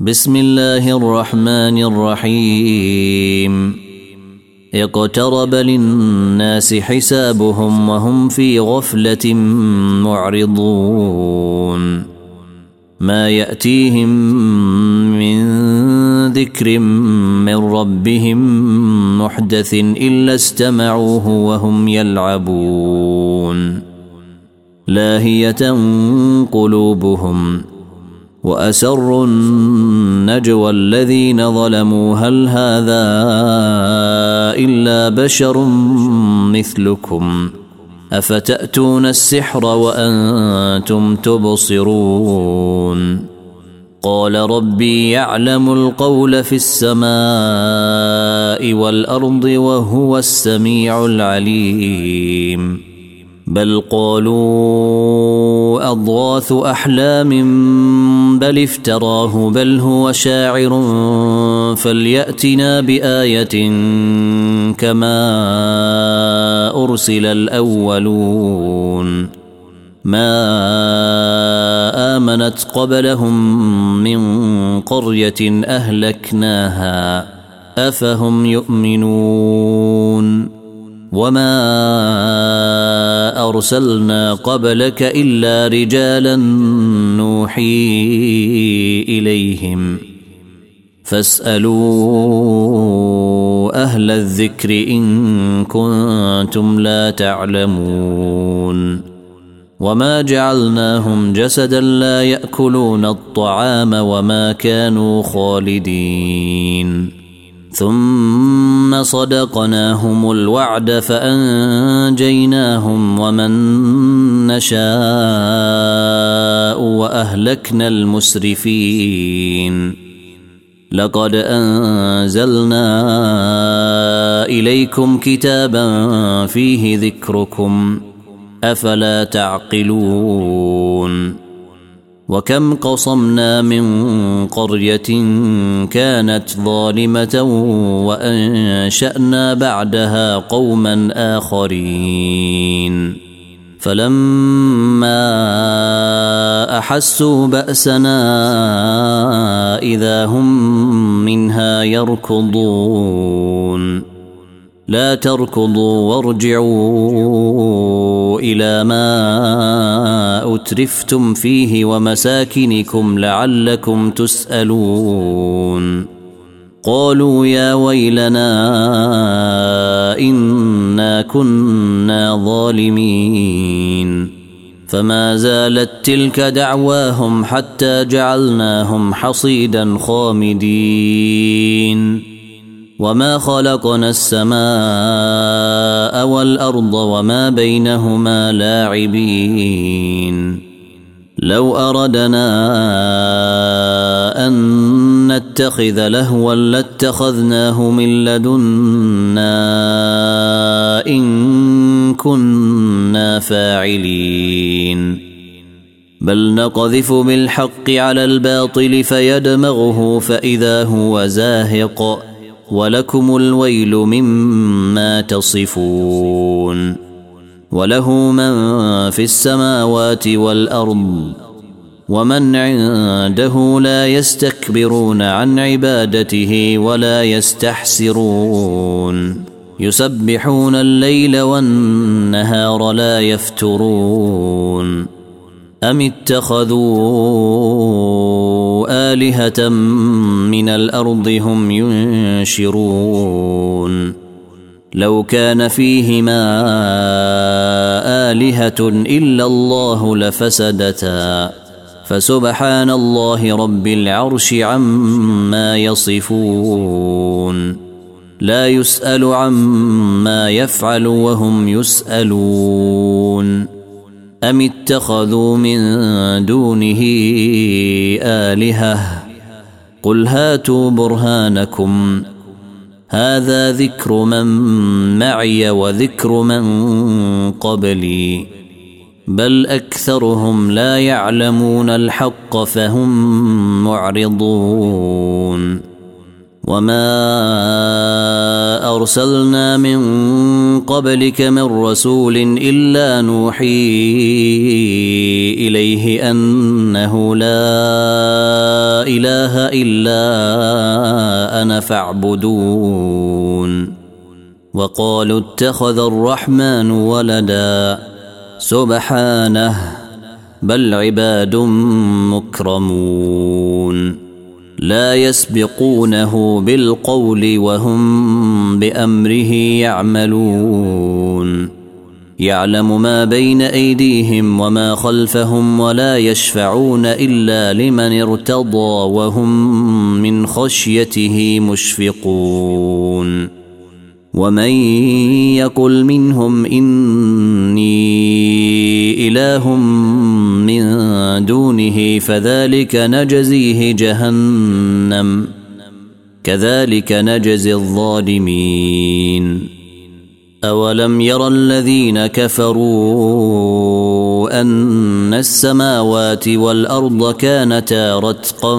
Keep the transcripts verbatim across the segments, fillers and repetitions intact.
بسم الله الرحمن الرحيم اقترب للناس حسابهم وهم في غفلة معرضون ما يأتيهم من ذكر من ربهم محدث إلا استمعوه وهم يلعبون لاهية قلوبهم وأسروا النجوى الذين ظلموا هل هذا إلا بشر مثلكم أفتأتون السحر وأنتم تبصرون قال ربي يعلم القول في السماء والأرض وهو السميع العليم بل قالوا أضغاث أحلام بل افتراه بل هو شاعر فليأتنا بآية كما أرسل الأولون ما آمنت قبلهم من قرية أهلكناها أفهم يؤمنون وما أرسلنا قبلك إلا رجالا نوحي إليهم فاسألوا أهل الذكر إن كنتم لا تعلمون وما جعلناهم جسدا لا يأكلون الطعام وما كانوا خالدين ثم صدقناهم الوعد فأنجيناهم ومن نشاء وأهلكنا المسرفين لقد أنزلنا إليكم كتابا فيه ذكركم أفلا تعقلون وكم قصمنا من قرية كانت ظالمة وأنشأنا بعدها قوما آخرين فلما أحسوا بأسنا إذا هم منها يركضون لا تركضوا وارجعوا إلى ما أترفتم فيه ومساكنكم لعلكم تسألون قالوا يا ويلنا إنا كنا ظالمين فما زالت تلك دعواهم حتى جعلناهم حصيدا خامدين وما خلقنا السماء والأرض وما بينهما لاعبين لو أردنا أن نتخذ لهوا لاتخذناه من لدنا إن كنا فاعلين بل نقذف بالحق على الباطل فيدمغه فإذا هو زاهق ولكم الويل مما تصفون وله من في السماوات والأرض ومن عنده لا يستكبرون عن عبادته ولا يستحسرون يسبحون الليل والنهار لا يفترون أم اتخذوا آلهة من الأرض هم ينشرون لو كان فيهما آلهة إلا الله لفسدتا فسبحان الله رب العرش عما يصفون لا يسأل عما يفعل وهم يسألون أم اتخذوا من دونه آلهة قل هاتوا برهانكم هذا ذكر من معي وذكر من قبلي بل أكثرهم لا يعلمون الحق فهم معرضون وما أرسلنا من قبلك من رسول إلا نوحي إليه أنه لا إله إلا أنا فاعبدون وقالوا اتخذ الرحمن ولدا سبحانه بل عباد مكرمون لا يسبقونه بالقول وهم بأمره يعملون يعلم ما بين أيديهم وما خلفهم ولا يشفعون إلا لمن ارتضى وهم من خشيته مشفقون ومن يقل منهم إني إله من دونه فذلك نجزيه جهنم كذلك نجزي الظالمين أولم ير الذين كفروا أن السماوات والأرض كانتا رتقا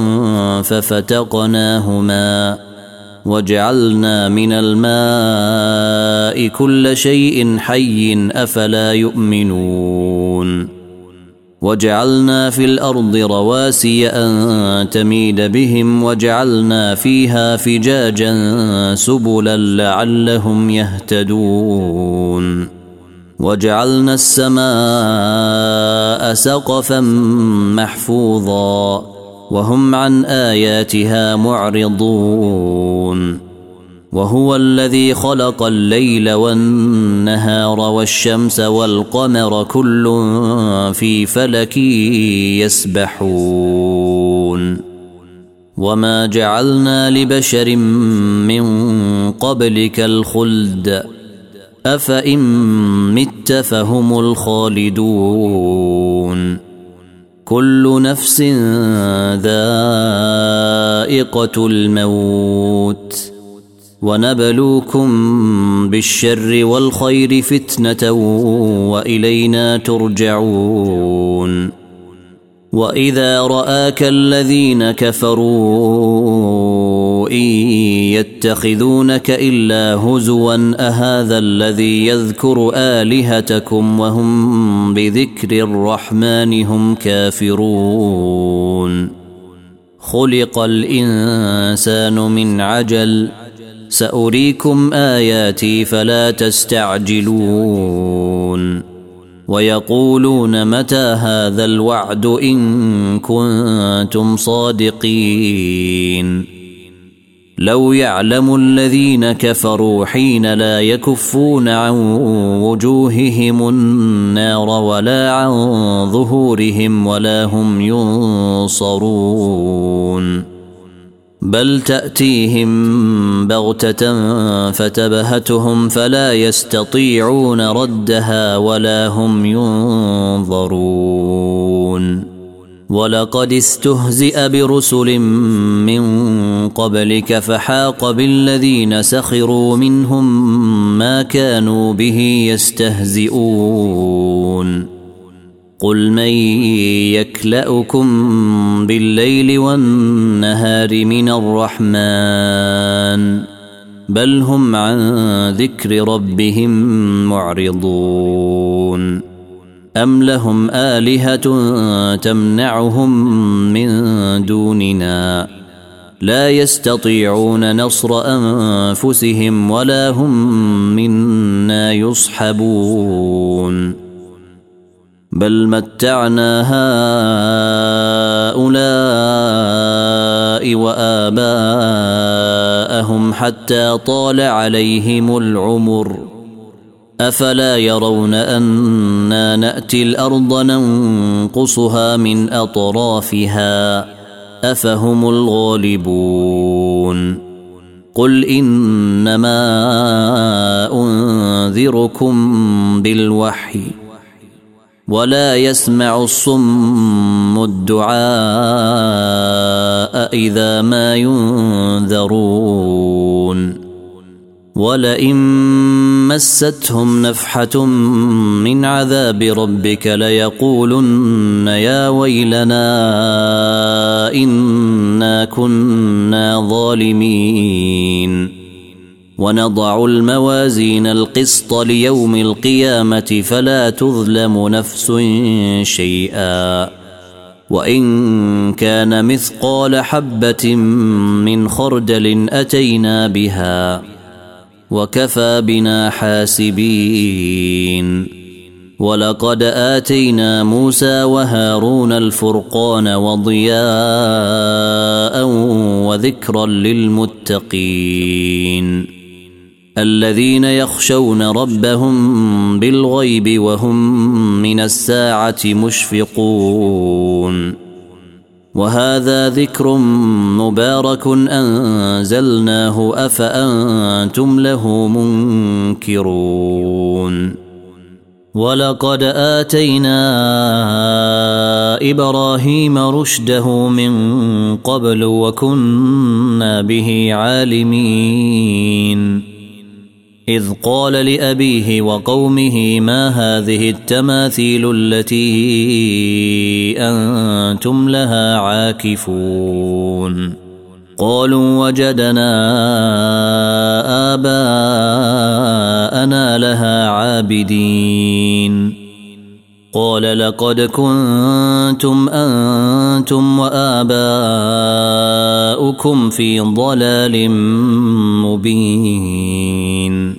ففتقناهما وجعلنا من الماء كل شيء حي أفلا يؤمنون وجعلنا في الأرض رواسي أن تميد بهم وجعلنا فيها فجاجا سبلا لعلهم يهتدون وجعلنا السماء سقفا محفوظا وهم عن آياتها معرضون وهو الذي خلق الليل والنهار والشمس والقمر كل في فلك يسبحون وما جعلنا لبشر من قبلك الخلد أفإن مت فهم الخالدون كل نفس ذائقة الموت ونبلوكم بالشر والخير فتنة وإلينا ترجعون وإذا رآك الذين كفروا إن يتخذونك إلا هزوا أهذا الذي يذكر آلهتكم وهم بذكر الرحمن هم كافرون خلق الإنسان من عجل سأريكم آياتي فلا تستعجلون ويقولون متى هذا الوعد إن كنتم صادقين لو يعلم الذين كفروا حين لا يكفون عن وجوههم النار ولا عن ظهورهم ولا هم ينصرون بل تأتيهم بغتة فتبهتهم فلا يستطيعون ردها ولا هم ينظرون ولقد استهزئ برسل من قبلك فحاق بالذين سخروا منهم ما كانوا به يستهزئون قل من يكلأكم بالليل والنهار من الرحمن بل هم عن ذكر ربهم معرضون أم لهم آلهة تمنعهم من دوننا لا يستطيعون نصر أنفسهم ولا هم منا يصحبون بل متعنا هؤلاء وآباءهم حتى طال عليهم العمر أفلا يرون أنا نأتي الأرض ننقصها من أطرافها أفهم الغالبون قل إنما أنذركم بالوحي ولا يسمع الصم الدعاء إذا ما ينذرون ولئن مستهم نفحة من عذاب ربك ليقولن يا ويلنا إنا كنا ظالمين ونضع الموازين القسط ليوم القيامة فلا تظلم نفس شيئا وإن كان مثقال حبة من خردل أتينا بها وكفى بنا حاسبين. ولقد آتينا موسى وهارون الفرقان وضياء وذكرا للمتقين الذين يخشون ربهم بالغيب وهم من الساعة مشفقون. وهذا ذكر مبارك أنزلناه أفأنتم له منكرون. ولقد آتينا إبراهيم رشده من قبل وكنا به عالمين إذ قال لأبيه وقومه ما هذه التماثيل التي أنتم لها عاكفون قالوا وجدنا آباءنا لها عابدين قال لقد كنتم أنتم وآباؤكم في ضلال مبين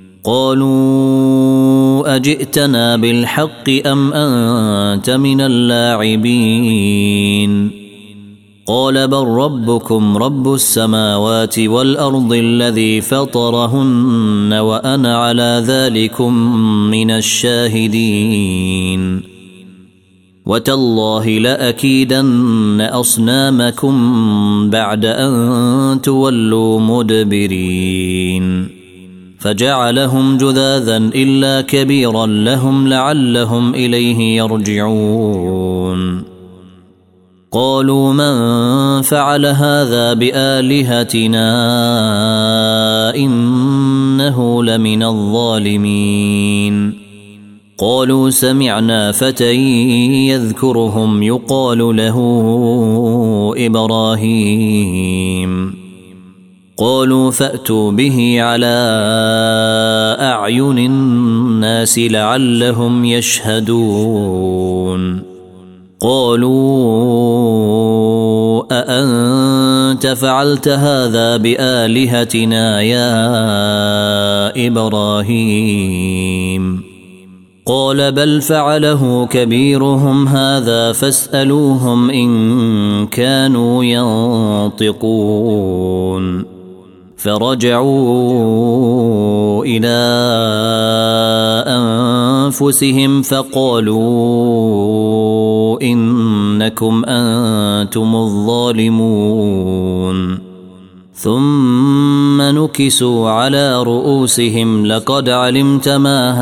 قالوا أجئتنا بالحق أم أنت من اللاعبين قال بل ربكم رب السماوات والأرض الذي فطرهن وأنا على ذلكم من الشاهدين وتالله لأكيدن أصنامكم بعد أن تولوا مدبرين فجعلهم جذاذا إلا كبيرا لهم لعلهم إليه يرجعون قالوا من فعل هذا بآلهتنا إنه لمن الظالمين قالوا سمعنا فتى يذكرهم يقال له إبراهيم قالوا فأتوا به على أعين الناس لعلهم يشهدون قالوا أأنت فعلت هذا بآلهتنا يا إبراهيم قال بل فعله كبيرهم هذا فاسألوهم إن كانوا ينطقون فرجعوا إلى أنفسهم فقالوا إنكم أنتم الظالمون ثم نكسوا على رؤوسهم لقد علمت ما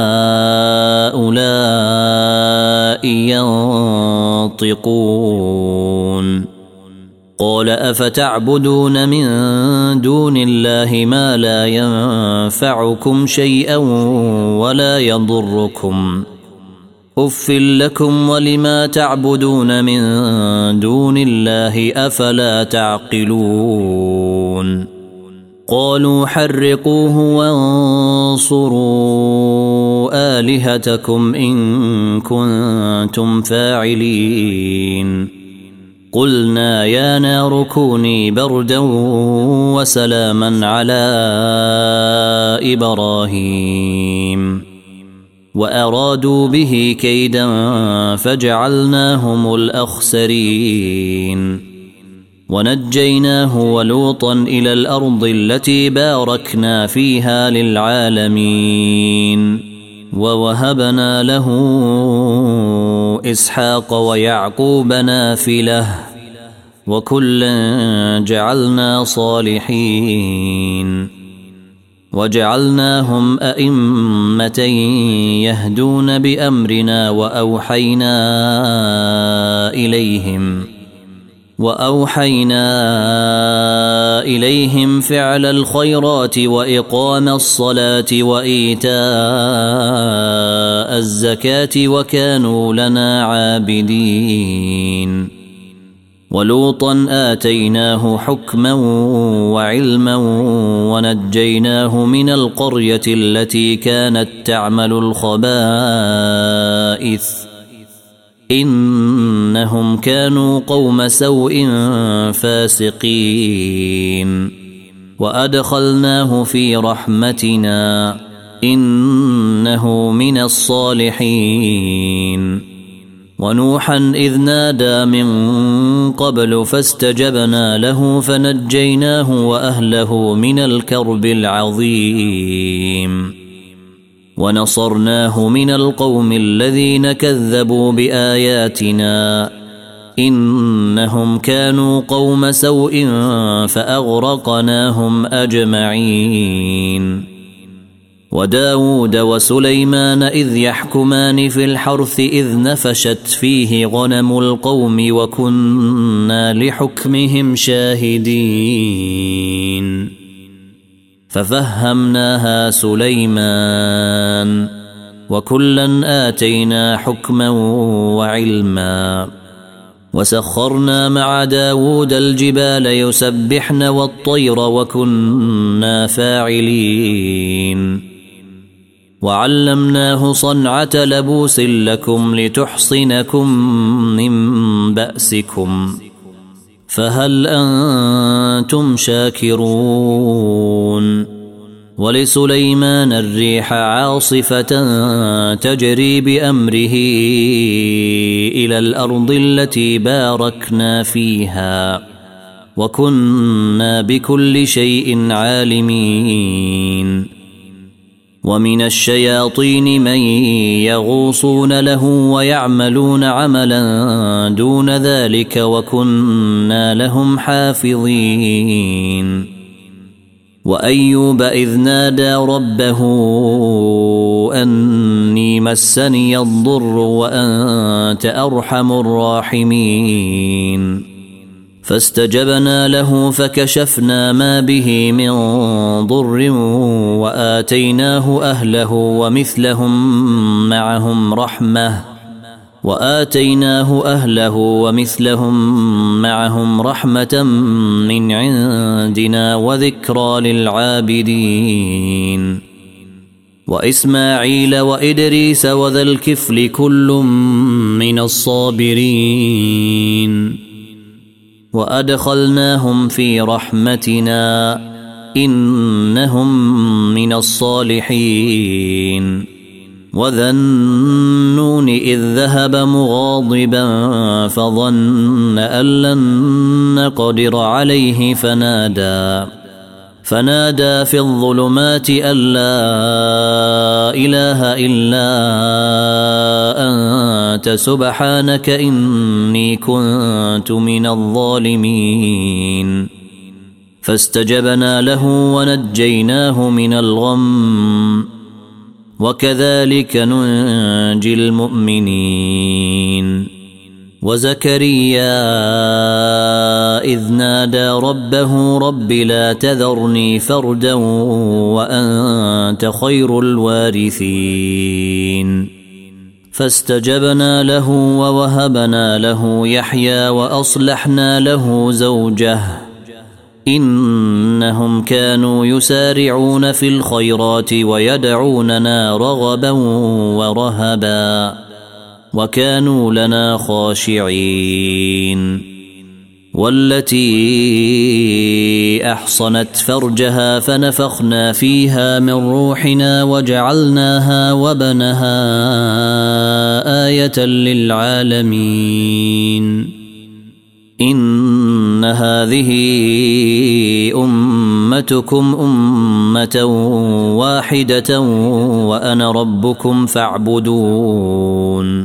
هؤلاء ينطقون قال أفتعبدون من دون الله ما لا ينفعكم شيئا ولا يضركم أف لكم ولما تعبدون من دون الله أفلا تعقلون قالوا حرقوه وانصروا آلهتكم إن كنتم فاعلين قلنا يا نار كوني بردا وسلاما على إبراهيم وأرادوا به كيدا فجعلناهم الأخسرين ونجيناه ولوطا إلى الأرض التي باركنا فيها للعالمين ووهبنا له إسحاق ويعقوب نافلة وكلا جعلنا صالحين وجعلناهم أئمة يهدون بأمرنا وأوحينا إليهم وأوحينا إليهم فعل الخيرات وإقام الصلاة وإيتاء الزكاة وكانوا لنا عابدين ولوطا آتيناه حكما وعلما ونجيناه من القرية التي كانت تعمل الخبائث إنهم كانوا قوم سوء فاسقين وأدخلناه في رحمتنا إنه من الصالحين ونوحا إذ نادى من قبل فاستجبنا له فنجيناه وأهله من الكرب العظيم ونصرناه من القوم الذين كذبوا بآياتنا إنهم كانوا قوم سوء فأغرقناهم أجمعين وداود وسليمان إذ يحكمان في الحرث إذ نفشت فيه غنم القوم وكنا لحكمهم شاهدين ففهمناها سليمان وكلا آتينا حكما وعلما وسخرنا مع داود الجبال يسبحن والطير وكنا فاعلين وعلمناه صنعة لبوس لكم لتحصنكم من بأسكم فهل أنتم شاكرون ولسليمان الريح عاصفة تجري بأمره إلى الأرض التي باركنا فيها وكنا بكل شيء عالمين ومن الشياطين من يغوصون له ويعملون عملا دون ذلك وكنا لهم حافظين وأيوب إذ نادى ربه أني مسني الضر وأنت أرحم الراحمين فاستجبنا له فكشفنا ما به من ضر وآتيناه أهله ومثلهم معهم رحمة وآتيناه أهله ومثلهم معهم رحمة من عندنا وذكرى للعابدين وإسماعيل وإدريس وذا الكفل كل من الصابرين وأدخلناهم في رحمتنا إنهم من الصالحين وذا النون إذ ذهب مغاضبا فظن أن لن نقدر عليه فنادى فنادى في الظلمات أن لا إله إلا أنت سبحانك إني كنت من الظالمين فاستجبنا له ونجيناه من الغم وكذلك ننجي المؤمنين وزكريا إذ نادى ربه رب لا تذرني فردا وأنت خير الوارثين فاستجبنا له ووهبنا له يحيى وأصلحنا له زوجه إنهم كانوا يسارعون في الخيرات ويدعوننا رغبا ورهبا وكانوا لنا خاشعين والتي أحصنت فرجها فنفخنا فيها من روحنا وجعلناها وبنها آية للعالمين إن هذه أمتكم أمة واحدة وأنا ربكم فاعبدون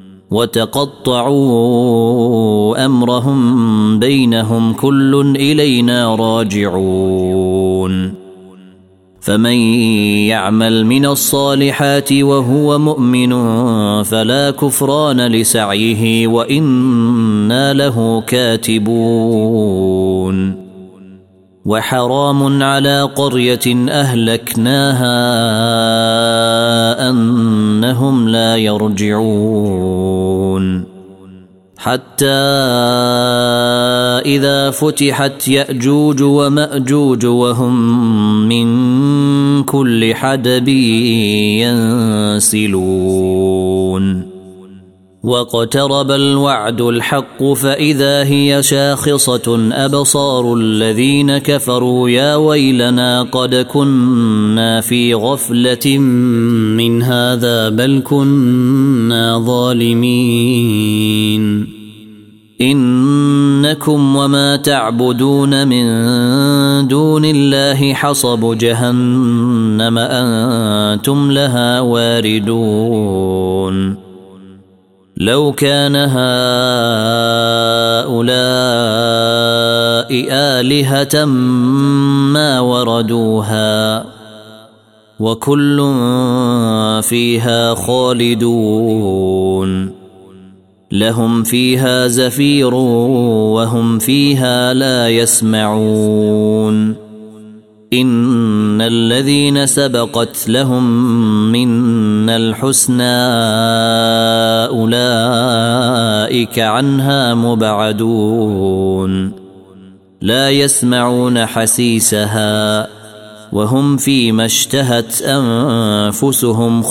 وتقطعوا أمرهم بينهم كل إلينا راجعون فمن يعمل من الصالحات وهو مؤمن فلا كفران لسعيه وإنا له كاتبون وحرام على قرية أهلكناها أنهم لا يرجعون حتى إذا فتحت يأجوج ومأجوج وهم من كل حدب ينسلون واقترب الوعد الحق فإذا هي شاخصة أبصار الذين كفروا يا ويلنا قد كنا في غفلة من هذا بل كنا ظالمين إنكم وما تعبدون من دون الله حصب جهنم أنتم لها واردون لو كان هؤلاء آلهة ما وردوها وكل فيها خالدون لهم فيها زفير وهم فيها لا يسمعون إن الذين سبقت لهم منا الحسنى أولئك عنها مبعدون لا يسمعون حسيسها وهم فيما اشتهت أنفسهم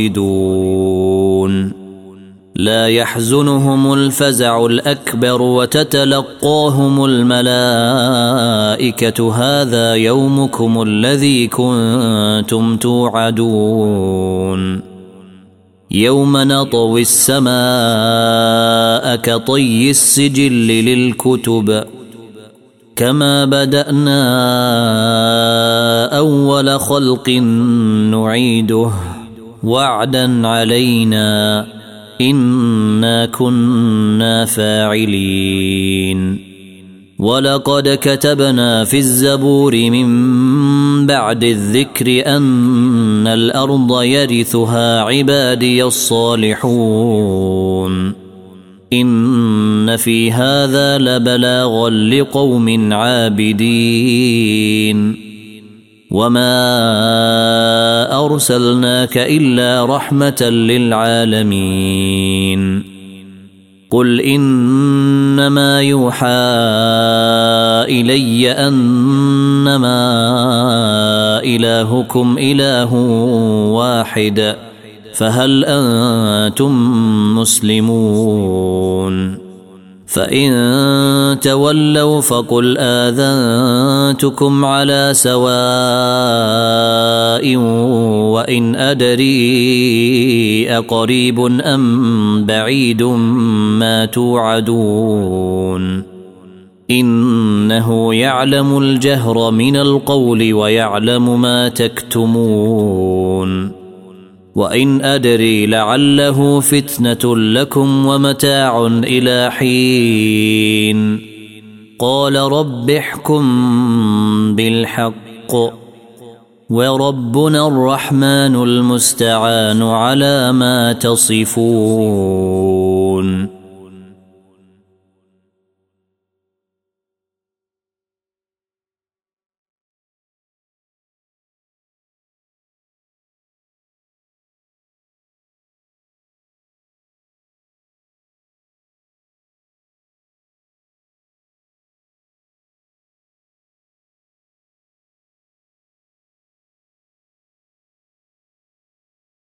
خالدون لا يحزنهم الفزع الأكبر وتتلقاهم الملائكة هذا يومكم الذي كنتم توعدون يوم نطوي السماء كطي السجل للكتب كما بدأنا أول خلق نعيده وعدا علينا إنا كنا فاعلين ولقد كتبنا في الزبور من بعد الذكر أن الأرض يرثها عبادي الصالحون إن في هذا لبلاغا لقوم عابدين وما أرسلناك إلا رحمة للعالمين قل إنما يوحى إلي أنما إلهكم إله واحد فهل أنتم مسلمون فإن تولوا فقل آذنتكم على سواء وإن أدري أقريب أم بعيد ما توعدون إنه يعلم الجهر من القول ويعلم ما تكتمون وإن أدري لعله فتنة لكم ومتاع إلى حين قال رب احكم بالحق وربنا الرحمن المستعان على ما تصفون.